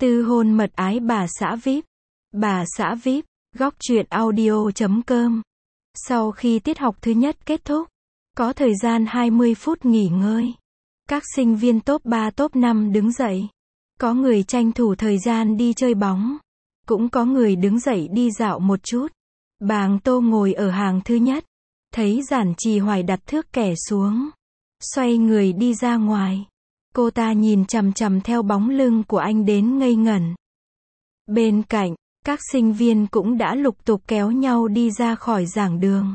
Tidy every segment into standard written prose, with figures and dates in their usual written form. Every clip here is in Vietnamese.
Tư hôn mật ái bà xã VIP. Bà xã VIP, góc truyện audio.com. Sau khi tiết học thứ nhất kết thúc, có thời gian 20 phút nghỉ ngơi. Các sinh viên top 3 top 5 đứng dậy. Có người tranh thủ thời gian đi chơi bóng. Cũng có người đứng dậy đi dạo một chút. Bàng Tô ngồi ở hàng thứ nhất. Thấy Giản Trì Hoài đặt thước kẻ xuống. Xoay người đi ra ngoài. Cô ta nhìn chằm chằm theo bóng lưng của anh đến ngây ngẩn. Bên cạnh, các sinh viên cũng đã lục tục kéo nhau đi ra khỏi giảng đường.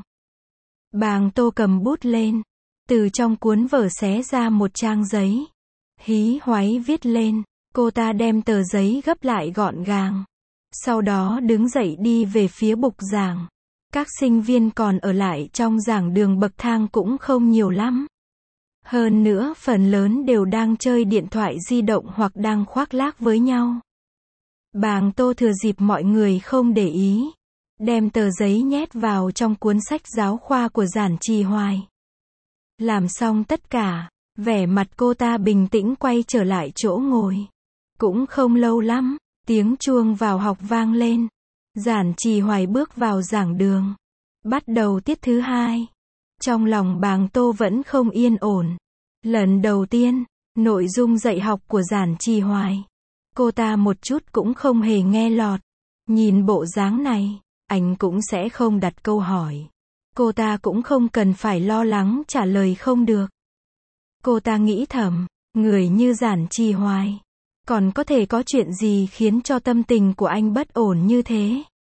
Bàng Tô cầm bút lên. Từ trong cuốn vở xé ra một trang giấy. Hí hoáy viết lên. Cô ta đem tờ giấy gấp lại gọn gàng. Sau đó đứng dậy đi về phía bục giảng. Các sinh viên còn ở lại trong giảng đường bậc thang cũng không nhiều lắm. Hơn nữa phần lớn đều đang chơi điện thoại di động hoặc đang khoác lác với nhau. Bàng Tô thừa dịp mọi người không để ý, đem tờ giấy nhét vào trong cuốn sách giáo khoa của Giản Trì Hoài. Làm xong tất cả, vẻ mặt cô ta bình tĩnh quay trở lại chỗ ngồi. Cũng không lâu lắm, tiếng chuông vào học vang lên. Giản Trì Hoài bước vào giảng đường. Bắt đầu tiết thứ hai. Trong lòng Bàng Tô vẫn không yên ổn. Lần đầu tiên, nội dung dạy học của Giản Trì Hoài, cô ta một chút cũng không hề nghe lọt. Nhìn bộ dáng này, anh cũng sẽ không đặt câu hỏi. Cô ta cũng không cần phải lo lắng trả lời không được. Cô ta nghĩ thầm, người như Giản Trì Hoài, còn có thể có chuyện gì khiến cho tâm tình của anh bất ổn như thế?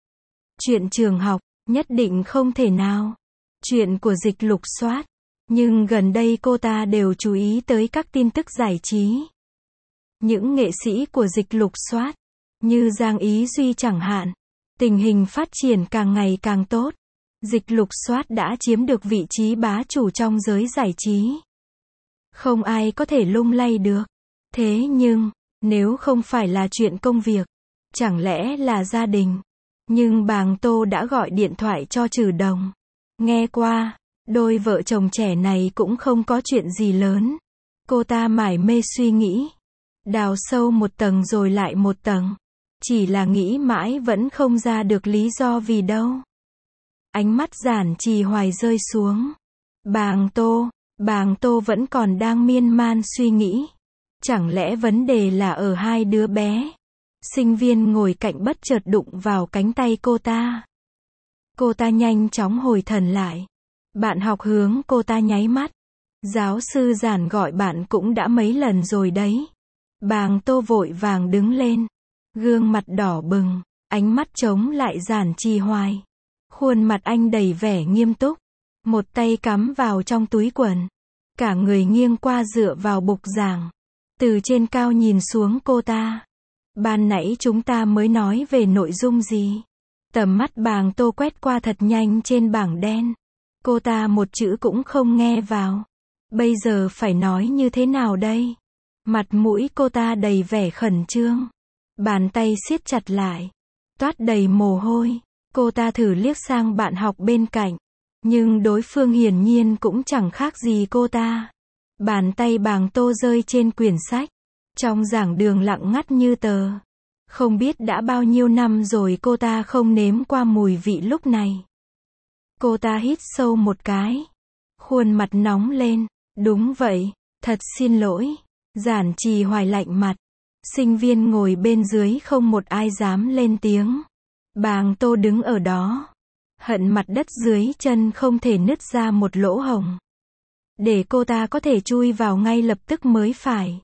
Chuyện trường học, nhất định không thể nào. Chuyện của Dịch Lục Soát. Nhưng gần đây cô ta đều chú ý tới các tin tức giải trí. Những nghệ sĩ của Dịch Lục Soát, như Giang Ý Duy chẳng hạn, tình hình phát triển càng ngày càng tốt. Dịch Lục Soát đã chiếm được vị trí bá chủ trong giới giải trí. Không ai có thể lung lay được. Thế nhưng, nếu không phải là chuyện công việc, chẳng lẽ là gia đình? Nhưng Bàng Tô đã gọi điện thoại cho Trừ Đồng. Nghe qua, đôi vợ chồng trẻ này cũng không có chuyện gì lớn. Cô ta mải mê suy nghĩ. Đào sâu một tầng rồi lại một tầng. Chỉ là nghĩ mãi vẫn không ra được lý do vì đâu. Ánh mắt Giản Trì Hoài rơi xuống. Bàng Tô vẫn còn đang miên man suy nghĩ. Chẳng lẽ vấn đề là ở hai đứa bé? Sinh viên ngồi cạnh bất chợt đụng vào cánh tay cô ta. Cô ta nhanh chóng hồi thần lại. Bạn học hướng cô ta nháy mắt. Giáo sư Giản gọi bạn cũng đã mấy lần rồi đấy. Bàng Tô vội vàng đứng lên. Gương mặt đỏ bừng, ánh mắt chống lại Giản Trì Hoài. Khuôn mặt anh đầy vẻ nghiêm túc. Một tay cắm vào trong túi quần. Cả người nghiêng qua dựa vào bục giảng. Từ trên cao nhìn xuống cô ta. Ban nãy chúng ta mới nói về nội dung gì? Tầm mắt Bàng Tô quét qua thật nhanh trên bảng đen. Cô ta một chữ cũng không nghe vào. Bây giờ phải nói như thế nào đây? Mặt mũi cô ta đầy vẻ khẩn trương. Bàn tay siết chặt lại. Toát đầy mồ hôi. Cô ta thử liếc sang bạn học bên cạnh. Nhưng đối phương hiển nhiên cũng chẳng khác gì cô ta. Bàn tay Bàng Tô rơi trên quyển sách. Trong giảng đường lặng ngắt như tờ. Không biết đã bao nhiêu năm rồi cô ta không nếm qua mùi vị lúc này. Cô ta hít sâu một cái. Khuôn mặt nóng lên. Đúng vậy, thật xin lỗi. Giản Trì Hoài lạnh mặt. Sinh viên ngồi bên dưới không một ai dám lên tiếng. Bàng Tô đứng ở đó. Hận mặt đất dưới chân không thể nứt ra một lỗ hổng. Để cô ta có thể chui vào ngay lập tức mới phải.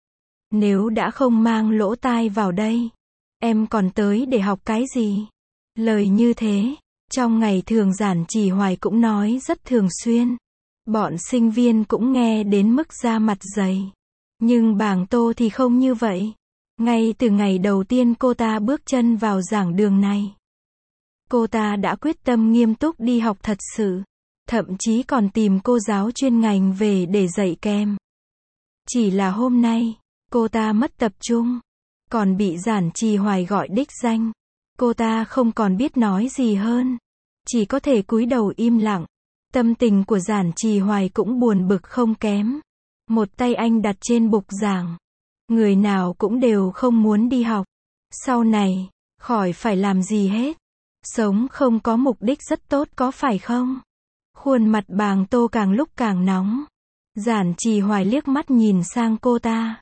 Nếu đã không mang lỗ tai vào đây, em còn tới để học cái gì? Lời như thế, trong ngày thường Giản Trì Hoài cũng nói rất thường xuyên. Bọn sinh viên cũng nghe đến mức da mặt dày. Nhưng Bàng Tô thì không như vậy. Ngay từ ngày đầu tiên cô ta bước chân vào giảng đường này, cô ta đã quyết tâm nghiêm túc đi học thật sự. Thậm chí còn tìm cô giáo chuyên ngành về để dạy kèm. Chỉ là hôm nay, cô ta mất tập trung. Còn bị Giản Trì Hoài gọi đích danh. Cô ta không còn biết nói gì hơn. Chỉ có thể cúi đầu im lặng. Tâm tình của Giản Trì Hoài cũng buồn bực không kém. Một tay anh đặt trên bục giảng. Người nào cũng đều không muốn đi học. Sau này, khỏi phải làm gì hết. Sống không có mục đích rất tốt có phải không? Khuôn mặt Bàng Tô càng lúc càng nóng. Giản Trì Hoài liếc mắt nhìn sang cô ta.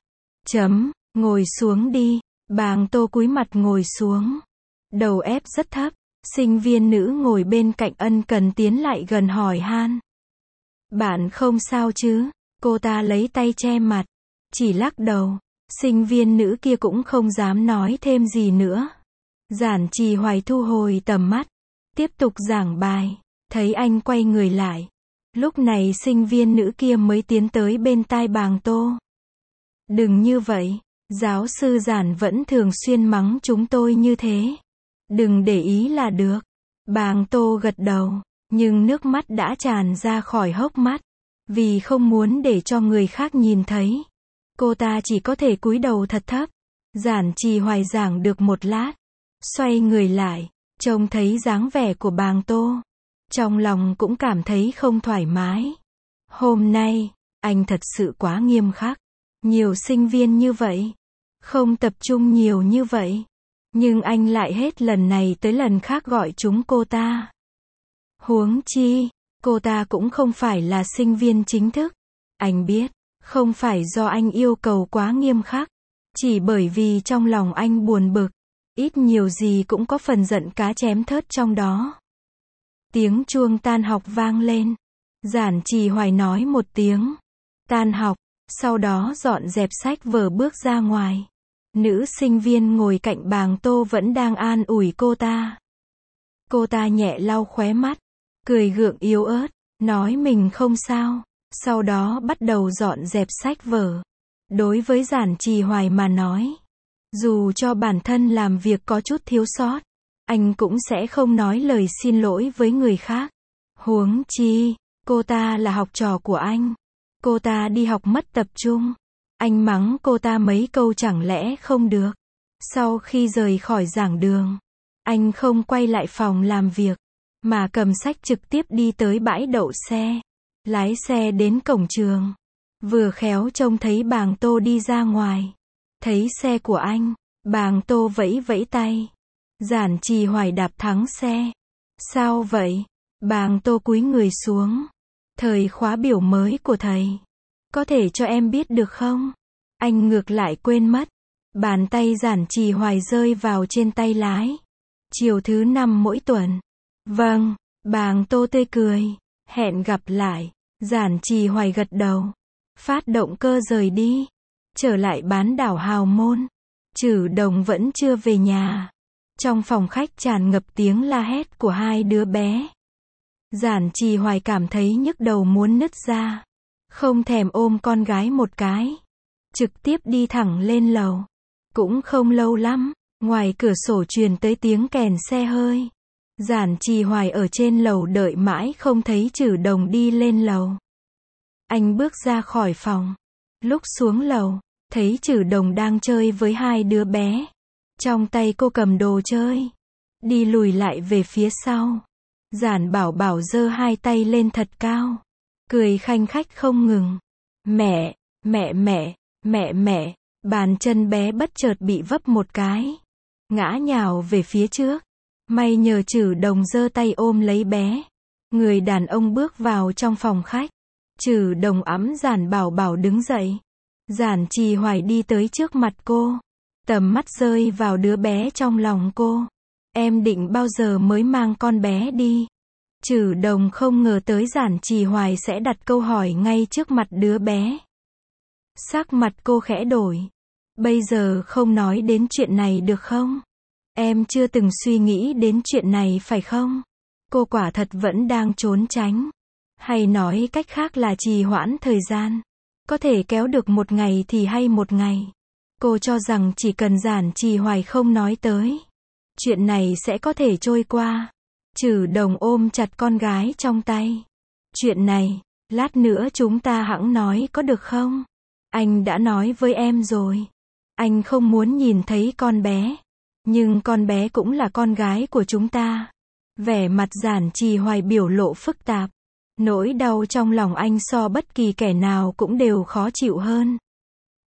Ngồi xuống đi. Bàng Tô cúi mặt ngồi xuống. Đầu ép rất thấp. Sinh viên nữ ngồi bên cạnh ân cần tiến lại gần hỏi han. Bạn không sao chứ? Cô ta lấy tay che mặt. Chỉ lắc đầu. Sinh viên nữ kia cũng không dám nói thêm gì nữa. Giản Trì Hoài thu hồi tầm mắt. Tiếp tục giảng bài. Thấy anh quay người lại. Lúc này sinh viên nữ kia mới tiến tới bên tai Bàng Tô. Đừng như vậy. Giáo sư Giản vẫn thường xuyên mắng chúng tôi như thế. Đừng để ý là được. Bàng Tô gật đầu. Nhưng nước mắt đã tràn ra khỏi hốc mắt. Vì không muốn để cho người khác nhìn thấy. Cô ta chỉ có thể cúi đầu thật thấp. Giản Trì Hoài giảng được một lát. Xoay người lại. Trông thấy dáng vẻ của Bàng Tô. Trong lòng cũng cảm thấy không thoải mái. Hôm nay, anh thật sự quá nghiêm khắc. Nhiều sinh viên như vậy. Không tập trung nhiều như vậy. Nhưng anh lại hết lần này tới lần khác gọi chúng cô ta. Huống chi, cô ta cũng không phải là sinh viên chính thức. Anh biết, không phải do anh yêu cầu quá nghiêm khắc. Chỉ bởi vì trong lòng anh buồn bực. Ít nhiều gì cũng có phần giận cá chém thớt trong đó. Tiếng chuông tan học vang lên. Giản Trì Hoài nói một tiếng. Tan học. Sau đó dọn dẹp sách vở bước ra ngoài. Nữ sinh viên ngồi cạnh Bàng Tô vẫn đang an ủi cô ta. Cô ta nhẹ lau khóe mắt. Cười gượng yếu ớt. Nói mình không sao. Sau đó bắt đầu dọn dẹp sách vở. Đối với Giản Trì Hoài mà nói. Dù cho bản thân làm việc có chút thiếu sót. Anh cũng sẽ không nói lời xin lỗi với người khác. Huống chi, cô ta là học trò của anh. Cô ta đi học mất tập trung. Anh mắng cô ta mấy câu chẳng lẽ không được. Sau khi rời khỏi giảng đường, anh không quay lại phòng làm việc, mà cầm sách trực tiếp đi tới bãi đậu xe. Lái xe đến cổng trường. Vừa khéo trông thấy Bàng Tô đi ra ngoài. Thấy xe của anh, Bàng Tô vẫy vẫy tay. Giản Trì Hoài đạp thắng xe. Sao vậy? Bàng Tô cúi người xuống. Thời khóa biểu mới của thầy. Có thể cho em biết được không? Anh ngược lại quên mất. Bàn tay Giản Trì Hoài rơi vào trên tay lái. Chiều thứ 5 mỗi tuần. Vâng, Bàng Tô tươi cười. Hẹn gặp lại. Giản Trì Hoài gật đầu. Phát động cơ rời đi. Trở lại bán đảo Hào Môn. Trử Đồng vẫn chưa về nhà. Trong phòng khách tràn ngập tiếng la hét của hai đứa bé. Giản Trì Hoài cảm thấy nhức đầu muốn nứt ra. Không thèm ôm con gái một cái. Trực tiếp đi thẳng lên lầu. Cũng không lâu lắm, ngoài cửa sổ truyền tới tiếng kèn xe hơi. Giản Trì Hoài ở trên lầu đợi mãi không thấy Trử Đồng đi lên lầu. Anh bước ra khỏi phòng. Lúc xuống lầu, thấy Trử Đồng đang chơi với hai đứa bé. Trong tay cô cầm đồ chơi. Đi lùi lại về phía sau. Giản Bảo Bảo giơ hai tay lên thật cao. Cười khanh khách không ngừng. Mẹ, mẹ mẹ, mẹ mẹ. Bàn chân bé bất chợt bị vấp một cái. Ngã nhào về phía trước. May nhờ Trử Đồng giơ tay ôm lấy bé. Người đàn ông bước vào trong phòng khách. Trử Đồng ẵm Giản Bảo Bảo đứng dậy. Giản Trì Hoài đi tới trước mặt cô. Tầm mắt rơi vào đứa bé trong lòng cô. Em định bao giờ mới mang con bé đi? Trử Đồng không ngờ tới Giản Trì Hoài sẽ đặt câu hỏi ngay trước mặt đứa bé. Sắc mặt cô khẽ đổi. Bây giờ không nói đến chuyện này được không? Em chưa từng suy nghĩ đến chuyện này phải không? Cô quả thật vẫn đang trốn tránh. Hay nói cách khác là trì hoãn thời gian. Có thể kéo được một ngày thì hay một ngày. Cô cho rằng chỉ cần Giản Trì Hoài không nói tới. Chuyện này sẽ có thể trôi qua. Trử Đồng ôm chặt con gái trong tay. Chuyện này, lát nữa chúng ta hẵng nói có được không? Anh đã nói với em rồi. Anh không muốn nhìn thấy con bé. Nhưng con bé cũng là con gái của chúng ta. Vẻ mặt Giản Trì Hoài biểu lộ phức tạp. Nỗi đau trong lòng anh so bất kỳ kẻ nào cũng đều khó chịu hơn.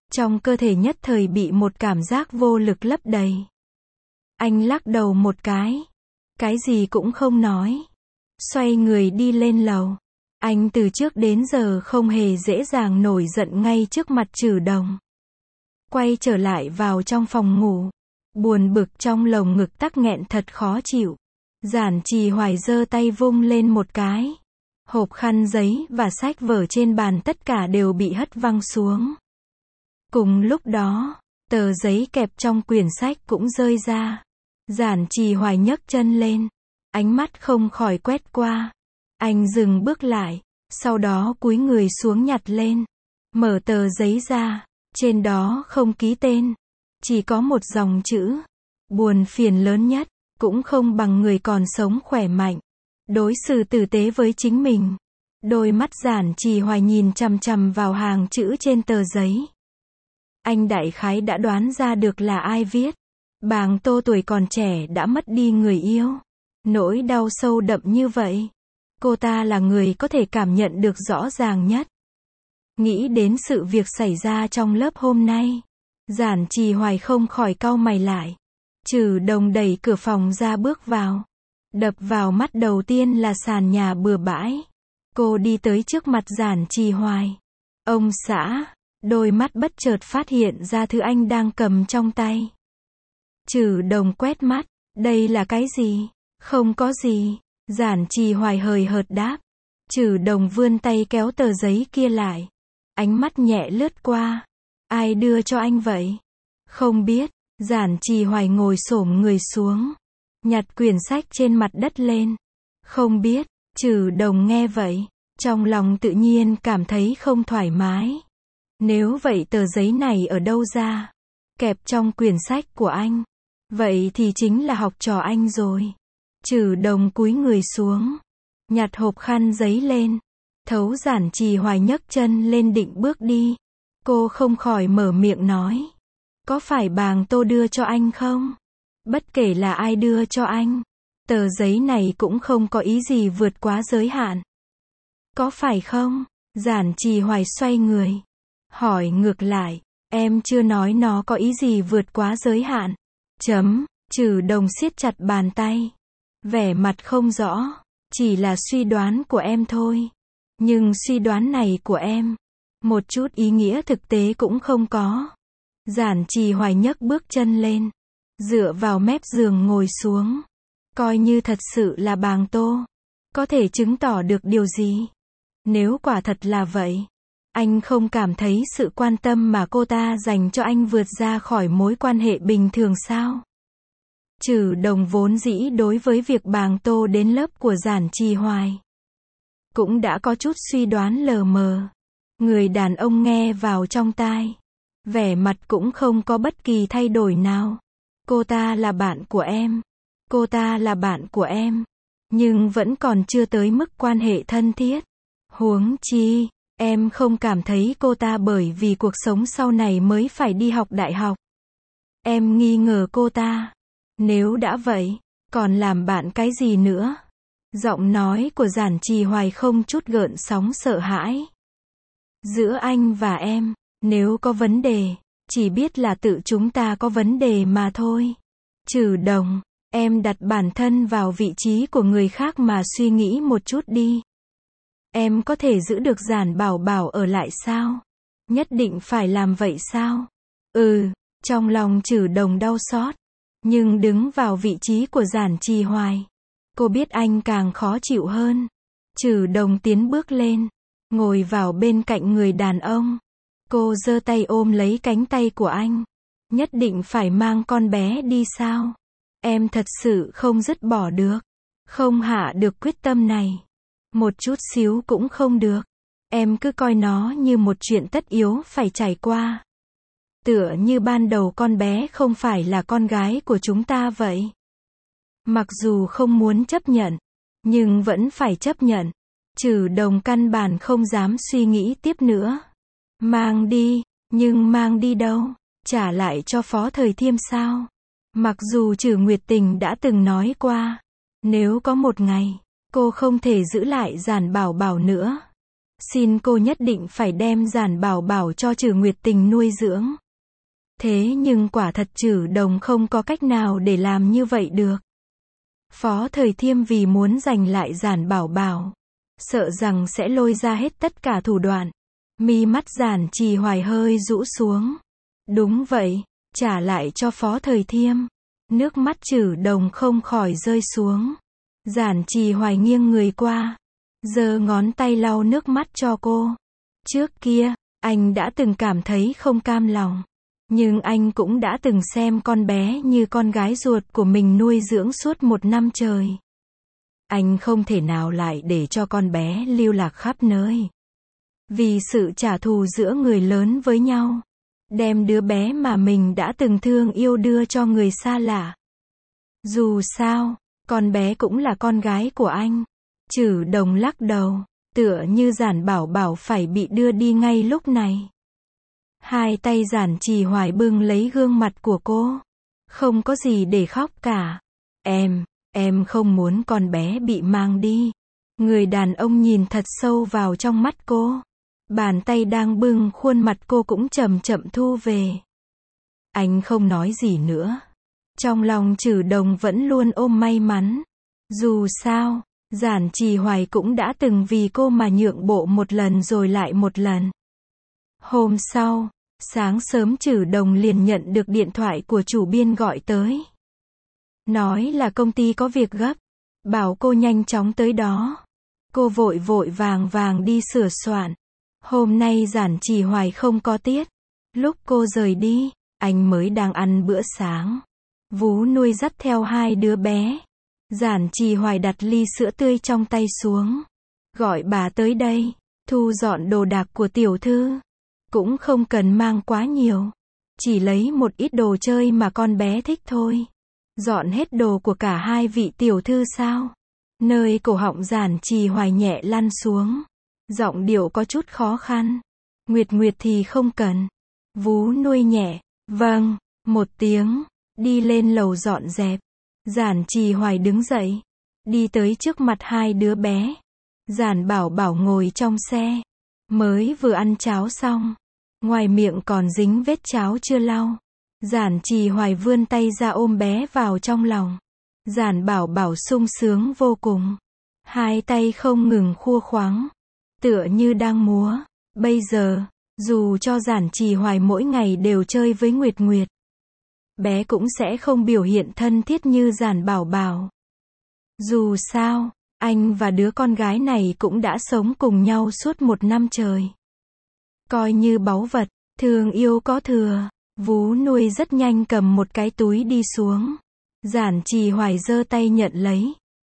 Trong cơ thể nhất thời bị một cảm giác vô lực lấp đầy. Anh lắc đầu một cái gì cũng không nói. Xoay người đi lên lầu. Anh từ trước đến giờ không hề dễ dàng nổi giận ngay trước mặt Trử Đồng. Quay trở lại vào trong phòng ngủ. Buồn bực trong lồng ngực tắc nghẹn thật khó chịu. Giản Trì Hoài giơ tay vung lên một cái. Hộp khăn giấy và sách vở trên bàn tất cả đều bị hất văng xuống. Cùng lúc đó, tờ giấy kẹp trong quyển sách cũng rơi ra. Giản Trì Hoài nhấc chân lên. Ánh mắt không khỏi quét qua. Anh dừng bước lại, sau đó cúi người xuống nhặt lên. Mở tờ giấy ra, trên đó không ký tên. Chỉ có một dòng chữ. Buồn phiền lớn nhất, cũng không bằng người còn sống khỏe mạnh. Đối xử tử tế với chính mình. Đôi mắt Giản Trì Hoài nhìn chằm chằm vào hàng chữ trên tờ giấy. Anh đại khái đã đoán ra được là ai viết. Bàng Tô tuổi còn trẻ đã mất đi người yêu. Nỗi đau sâu đậm như vậy. Cô ta là người có thể cảm nhận được rõ ràng nhất. Nghĩ đến sự việc xảy ra trong lớp hôm nay. Giản Trì Hoài không khỏi cau mày lại. Trử Đồng đẩy cửa phòng ra bước vào. Đập vào mắt đầu tiên là sàn nhà bừa bãi. Cô đi tới trước mặt Giản Trì Hoài. Ông xã. Đôi mắt bất chợt phát hiện ra thứ anh đang cầm trong tay. Trử Đồng quét mắt. Đây là cái gì? Không có gì. Giản Trì Hoài hời hợt đáp. Trử Đồng vươn tay kéo tờ giấy kia lại. Ánh mắt nhẹ lướt qua. Ai đưa cho anh vậy? Không biết. Giản Trì Hoài ngồi xổm người xuống. Nhặt quyển sách trên mặt đất lên. Không biết. Trử Đồng nghe vậy. Trong lòng tự nhiên cảm thấy không thoải mái. Nếu vậy tờ giấy này ở đâu ra? Kẹp trong quyển sách của anh. Vậy thì chính là học trò anh rồi. Trử Đồng cúi người xuống. Nhặt hộp khăn giấy lên. Thấu Giản Trì Hoài nhấc chân lên định bước đi. Cô không khỏi mở miệng nói. Có phải Bàng Tô đưa cho anh không? Bất kể là ai đưa cho anh. Tờ giấy này cũng không có ý gì vượt quá giới hạn. Có phải không? Giản Trì Hoài xoay người. Hỏi ngược lại. Em chưa nói nó có ý gì vượt quá giới hạn. Trử Đồng siết chặt bàn tay. Vẻ mặt không rõ. Chỉ là suy đoán của em thôi. Nhưng suy đoán này của em. Một chút ý nghĩa thực tế cũng không có. Giản Trì Hoài nhấc bước chân lên. Dựa vào mép giường ngồi xuống. Coi như thật sự là Bàng Tô. Có thể chứng tỏ được điều gì? Nếu quả thật là vậy. Anh không cảm thấy sự quan tâm mà cô ta dành cho anh vượt ra khỏi mối quan hệ bình thường sao? Trử Đồng vốn dĩ đối với việc Bàng Tô đến lớp của Giản Trì Hoài. Cũng đã có chút suy đoán lờ mờ. Người đàn ông nghe vào trong tai. Vẻ mặt cũng không có bất kỳ thay đổi nào. Cô ta là bạn của em. Cô ta là bạn của em. Nhưng vẫn còn chưa tới mức quan hệ thân thiết. Huống chi, em không cảm thấy cô ta bởi vì cuộc sống sau này mới phải đi học đại học. Em nghi ngờ cô ta. Nếu đã vậy, còn làm bạn cái gì nữa? Giọng nói của Giản Trì Hoài không chút gợn sóng sợ hãi. Giữa anh và em, nếu có vấn đề, chỉ biết là tự chúng ta có vấn đề mà thôi. Trử Đồng, em đặt bản thân vào vị trí của người khác mà suy nghĩ một chút đi. Em có thể giữ được Giản Bảo Bảo ở lại sao? Nhất định phải làm vậy sao? Trong lòng Trử Đồng đau xót. Nhưng đứng vào vị trí của Giản Trì Hoài. Cô biết anh càng khó chịu hơn. Trử Đồng tiến bước lên. Ngồi vào bên cạnh người đàn ông. Cô giơ tay ôm lấy cánh tay của anh. Nhất định phải mang con bé đi sao? Em thật sự không dứt bỏ được. Không hạ được quyết tâm này. Một chút xíu cũng không được. Em cứ coi nó như một chuyện tất yếu phải trải qua. Tựa như ban đầu con bé không phải là con gái của chúng ta vậy. Mặc dù không muốn chấp nhận, nhưng vẫn phải chấp nhận. Trử Đồng căn bản không dám suy nghĩ tiếp nữa. Mang đi, nhưng mang đi đâu? Trả lại cho Phó Thời Thiêm sao? Mặc dù Trử Nguyệt Tình đã từng nói qua, nếu có một ngày, cô không thể giữ lại Giản Bảo Bảo nữa, Xin cô nhất định phải đem Giản Bảo Bảo cho Trử Nguyệt Tình nuôi dưỡng. Thế nhưng quả thật Trử Đồng không có cách nào để làm như vậy được. Phó Thời Thiêm vì muốn giành lại Giản Bảo Bảo, sợ rằng sẽ lôi ra hết tất cả thủ đoạn. Mi mắt Giản Trì Hoài hơi rũ xuống. Đúng vậy, trả lại cho Phó Thời Thiêm. Nước mắt Trử Đồng không khỏi rơi xuống. Giản Trì Hoài nghiêng người qua, giơ ngón tay lau nước mắt cho cô. Trước kia, anh đã từng cảm thấy không cam lòng. Nhưng anh cũng đã từng xem con bé như con gái ruột của mình nuôi dưỡng suốt 1 năm trời. Anh không thể nào lại để cho con bé lưu lạc khắp nơi. Vì sự trả thù giữa người lớn với nhau, đem đứa bé mà mình đã từng thương yêu đưa cho người xa lạ. Dù sao, con bé cũng là con gái của anh. Trử Đồng lắc đầu, tựa như Giản Bảo Bảo phải bị đưa đi ngay lúc này. Hai tay Giản Trì Hoài bưng lấy gương mặt của cô. Không có gì để khóc cả. Em không muốn con bé bị mang đi. Người đàn ông nhìn thật sâu vào trong mắt cô. Bàn tay đang bưng khuôn mặt cô cũng chậm chậm thu về. Anh không nói gì nữa. Trong lòng Trử Đồng vẫn luôn ôm may mắn. Dù sao, Giản Trì Hoài cũng đã từng vì cô mà nhượng bộ một lần rồi lại một lần. Hôm sau, sáng sớm Trử Đồng liền nhận được điện thoại của chủ biên gọi tới. Nói là công ty có việc gấp, bảo cô nhanh chóng tới đó. Cô vội vội vàng đi sửa soạn. Hôm nay Giản Trì Hoài không có tiết. Lúc cô rời đi, anh mới đang ăn bữa sáng. Vú nuôi dắt theo 2 đứa bé. Giản Trì Hoài đặt ly sữa tươi trong tay xuống. Gọi bà tới đây, thu dọn đồ đạc của tiểu thư. Cũng không cần mang quá nhiều. Chỉ lấy một ít đồ chơi mà con bé thích thôi. Dọn hết đồ của cả 2 vị tiểu thư sao? Nơi cổ họng Giản Trì Hoài nhẹ lăn xuống. Giọng điệu có chút khó khăn. Nguyệt Nguyệt thì không cần. Vú nuôi nhẹ. Vâng, một tiếng. Đi lên lầu dọn dẹp. Giản Trì Hoài đứng dậy. Đi tới trước mặt 2 đứa bé. Giản Bảo Bảo ngồi trong xe. Mới vừa ăn cháo xong. Ngoài miệng còn dính vết cháo chưa lau. Giản Trì Hoài vươn tay ra ôm bé vào trong lòng. Giản Bảo Bảo sung sướng vô cùng. 2 tay không ngừng khua khoáng. Tựa như đang múa. Bây giờ, dù cho Giản Trì Hoài mỗi ngày đều chơi với Nguyệt Nguyệt, bé cũng sẽ không biểu hiện thân thiết như Giản Bảo Bảo. Dù sao, anh và đứa con gái này cũng đã sống cùng nhau suốt 1 năm trời. Coi như báu vật, thương yêu có thừa. Vú nuôi rất nhanh cầm một cái túi đi xuống. Giản Trì Hoài giơ tay nhận lấy.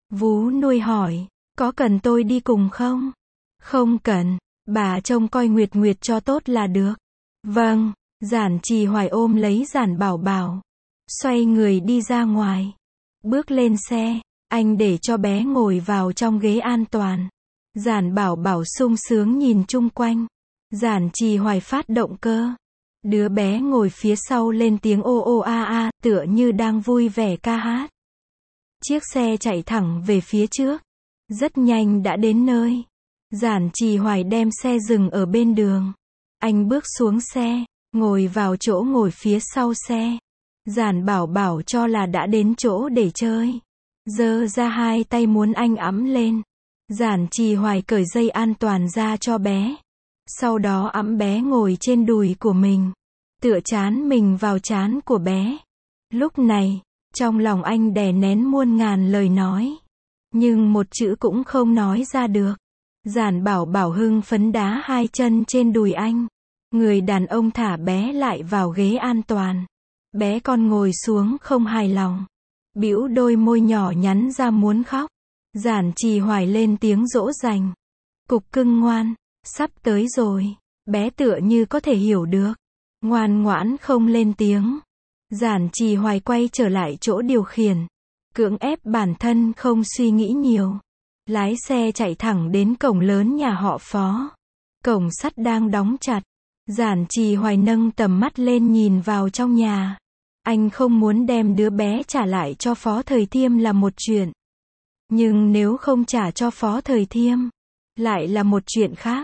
Vú nuôi hỏi, có cần tôi đi cùng không? Không cần, bà trông coi Nguyệt Nguyệt cho tốt là được. Vâng, Giản Trì Hoài ôm lấy Giản Bảo Bảo. Xoay người đi ra ngoài. Bước lên xe, anh để cho bé ngồi vào trong ghế an toàn. Giản Bảo Bảo sung sướng nhìn chung quanh. Giản Trì Hoài phát động cơ. Đứa bé ngồi phía sau lên tiếng ô ô a a, tựa như đang vui vẻ ca hát. Chiếc xe chạy thẳng về phía trước. Rất nhanh đã đến nơi. Giản Trì Hoài đem xe dừng ở bên đường. Anh bước xuống xe, ngồi vào chỗ ngồi phía sau xe. Giản Bảo Bảo cho là đã đến chỗ để chơi. Giơ ra 2 tay muốn anh ẵm lên. Giản Trì Hoài cởi dây an toàn ra cho bé. Sau đó ẵm bé ngồi trên đùi của mình. Tựa trán mình vào trán của bé. Lúc này, trong lòng anh đè nén muôn ngàn lời nói. Nhưng một chữ cũng không nói ra được. Giản Bảo Bảo hưng phấn đá 2 chân trên đùi anh. Người đàn ông thả bé lại vào ghế an toàn. Bé con ngồi xuống không hài lòng. Bĩu đôi môi nhỏ nhắn ra muốn khóc. Giản Trì Hoài lên tiếng dỗ dành. Cục cưng ngoan, sắp tới rồi. Bé tựa như có thể hiểu được. Ngoan ngoãn không lên tiếng. Giản Trì Hoài quay trở lại chỗ điều khiển. Cưỡng ép bản thân không suy nghĩ nhiều. Lái xe chạy thẳng đến cổng lớn nhà họ Phó. Cổng sắt đang đóng chặt. Giản Trì Hoài nâng tầm mắt lên nhìn vào trong nhà. Anh không muốn đem đứa bé trả lại cho Phó Thời Thiêm là một chuyện. Nhưng nếu không trả cho Phó Thời Thiêm, lại là một chuyện khác.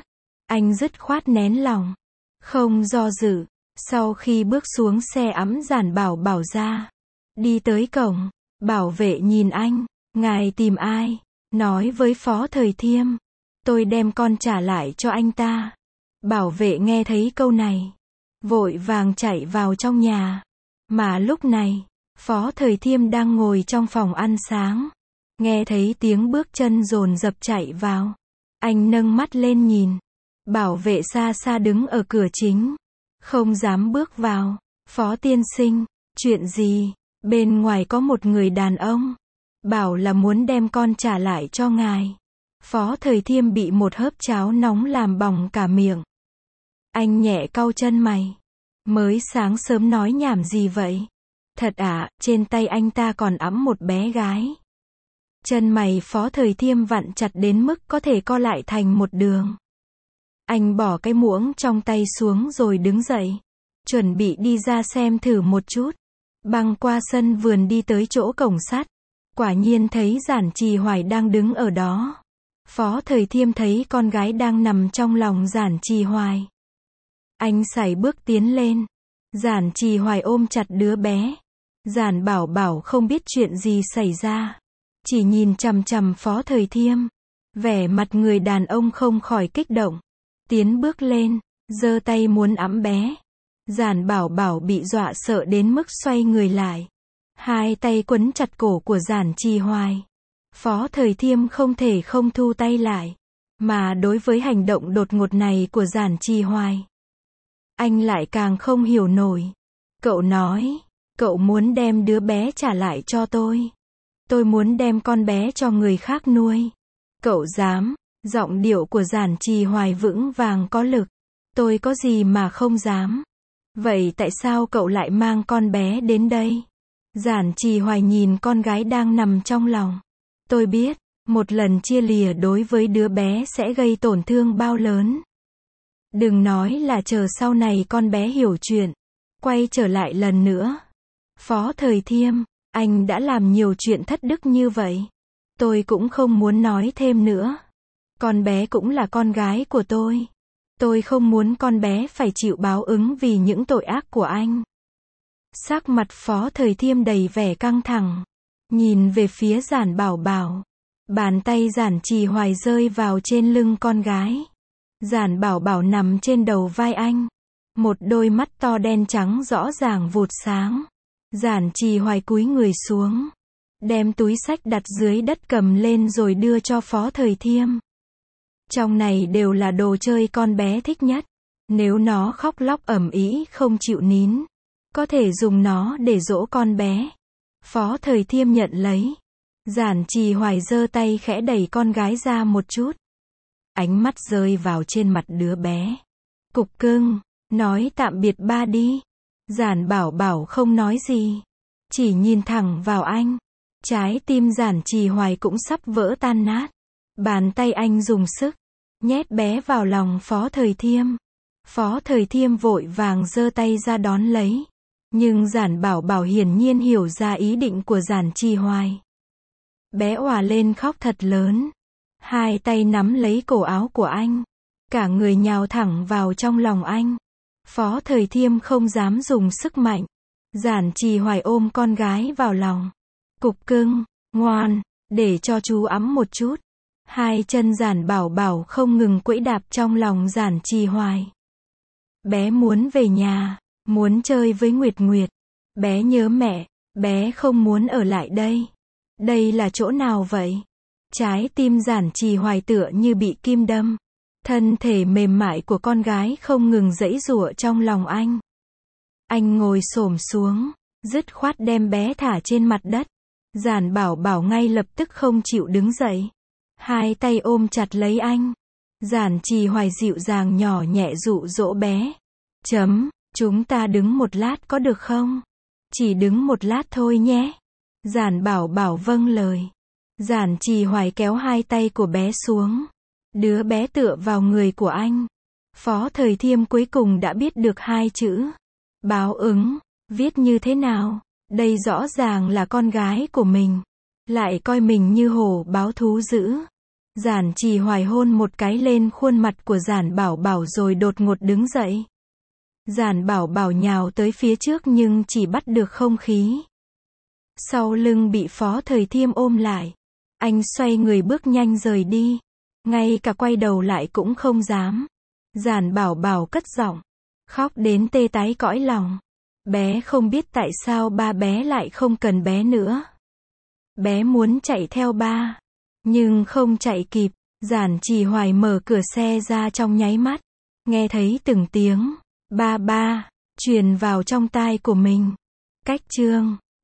Anh dứt khoát nén lòng. Không do dự. Sau khi bước xuống xe ẵm Giản Bảo Bảo ra. Đi tới cổng. Bảo vệ nhìn anh. Ngài tìm ai? Nói với Phó Thời Thiêm. Tôi đem con trả lại cho anh ta. Bảo vệ nghe thấy câu này. Vội vàng chạy vào trong nhà. Mà lúc này, Phó Thời Thiêm đang ngồi trong phòng ăn sáng. Nghe thấy tiếng bước chân dồn dập chạy vào. Anh nâng mắt lên nhìn. Bảo vệ xa xa đứng ở cửa chính. Không dám bước vào. Phó tiên sinh, chuyện gì? Bên ngoài có một người đàn ông. Bảo là muốn đem con trả lại cho ngài. Phó Thời Thiêm bị một hớp cháo nóng làm bỏng cả miệng. Anh nhẹ cau chân mày. Mới sáng sớm nói nhảm gì vậy? Thật à, trên tay anh ta còn ẵm một bé gái. Chân mày Phó Thời Thiêm vặn chặt đến mức có thể co lại thành một đường. Anh bỏ cái muỗng trong tay xuống rồi đứng dậy. Chuẩn bị đi ra xem thử một chút. Băng qua sân vườn đi tới chỗ cổng sắt. Quả nhiên thấy Giản Trì Hoài đang đứng ở đó. Phó Thời Thiêm thấy con gái đang nằm trong lòng Giản Trì Hoài. Anh sải bước tiến lên. Giản Trì Hoài ôm chặt đứa bé. Giản Bảo Bảo không biết chuyện gì xảy ra. Chỉ nhìn chằm chằm Phó Thời Thiêm. Vẻ mặt người đàn ông không khỏi kích động. Tiến bước lên, giơ tay muốn ẵm bé. Giản Bảo Bảo bị dọa sợ đến mức xoay người lại. Hai tay quấn chặt cổ của Giản Trì Hoài. Phó Thời Thiêm không thể không thu tay lại. Mà đối với hành động đột ngột này của Giản Trì Hoài, anh lại càng không hiểu nổi. Cậu nói, cậu muốn đem đứa bé trả lại cho tôi. Tôi muốn đem con bé cho người khác nuôi. Cậu dám? Giọng điệu của Giản Trì Hoài vững vàng có lực. Tôi có gì mà không dám? Vậy tại sao cậu lại mang con bé đến đây? Giản Trì Hoài nhìn con gái đang nằm trong lòng. Tôi biết, một lần chia lìa đối với đứa bé sẽ gây tổn thương bao lớn. Đừng nói là chờ sau này con bé hiểu chuyện, quay trở lại lần nữa. Phó Thời Thiêm, anh đã làm nhiều chuyện thất đức như vậy. Tôi cũng không muốn nói thêm nữa. Con bé cũng là con gái của tôi. Tôi không muốn con bé phải chịu báo ứng vì những tội ác của anh. Sắc mặt Phó Thời Thiêm đầy vẻ căng thẳng. Nhìn về phía Giản Bảo Bảo. Bàn tay Giản Trì Hoài rơi vào trên lưng con gái. Giản Bảo Bảo nằm trên đầu vai anh. Một đôi mắt to đen trắng rõ ràng vụt sáng. Giản Trì Hoài cúi người xuống. Đem túi xách đặt dưới đất cầm lên rồi đưa cho Phó Thời Thiêm. Trong này đều là đồ chơi con bé thích nhất. Nếu nó khóc lóc ầm ĩ không chịu nín, có thể dùng nó để dỗ con bé. Phó Thời Thiêm nhận lấy. Giản Trì Hoài giơ tay khẽ đẩy con gái ra một chút. Ánh mắt rơi vào trên mặt đứa bé. Cục cưng, nói tạm biệt ba đi. Giản Bảo Bảo không nói gì, chỉ nhìn thẳng vào anh. Trái tim Giản Trì Hoài cũng sắp vỡ tan nát. Bàn tay anh dùng sức nhét bé vào lòng Phó Thời Thiêm. Phó Thời Thiêm vội vàng giơ tay ra đón lấy. Nhưng Giản Bảo Bảo hiển nhiên hiểu ra ý định của Giản Trì Hoài. Bé òa lên khóc thật lớn. Hai tay nắm lấy cổ áo của anh. Cả người nhào thẳng vào trong lòng anh. Phó Thời Thiêm không dám dùng sức mạnh. Giản Trì Hoài ôm con gái vào lòng. Cục cưng, ngoan, để cho chú ẵm một chút. Hai chân Giản Bảo Bảo không ngừng quẫy đạp trong lòng Giản Trì Hoài. Bé muốn về nhà, muốn chơi với Nguyệt Nguyệt. Bé nhớ mẹ, bé không muốn ở lại đây. Đây là chỗ nào vậy? Trái tim Giản Trì Hoài tựa như bị kim đâm. Thân thể mềm mại của con gái không ngừng giãy giụa trong lòng anh. Anh ngồi xổm xuống, dứt khoát đem bé thả trên mặt đất. Giản Bảo Bảo ngay lập tức không chịu đứng dậy. Hai tay ôm chặt lấy anh. Giản Trì Hoài dịu dàng nhỏ nhẹ dụ dỗ bé. Chúng ta đứng một lát có được không? Chỉ đứng một lát thôi nhé. Giản Bảo Bảo vâng lời. Giản Trì Hoài kéo hai tay của bé xuống. Đứa bé tựa vào người của anh. Phó Thời Thiêm cuối cùng đã biết được hai chữ. Báo ứng. Viết như thế nào? Đây rõ ràng là con gái của mình. Lại coi mình như hổ báo thú dữ. Giản Trì Hoài hôn một cái lên khuôn mặt của Giản Bảo Bảo rồi đột ngột đứng dậy. Giản Bảo Bảo nhào tới phía trước nhưng chỉ bắt được không khí. Sau lưng bị Phó Thời Thiêm ôm lại. Anh xoay người bước nhanh rời đi. Ngay cả quay đầu lại cũng không dám. Giản Bảo Bảo cất giọng. Khóc đến tê tái cõi lòng. Bé không biết tại sao ba bé lại không cần bé nữa. Bé muốn chạy theo ba. Nhưng không chạy kịp. Giản Trì Hoài mở cửa xe ra trong nháy mắt. Nghe thấy từng tiếng ba ba truyền vào trong tai của mình. Cách chương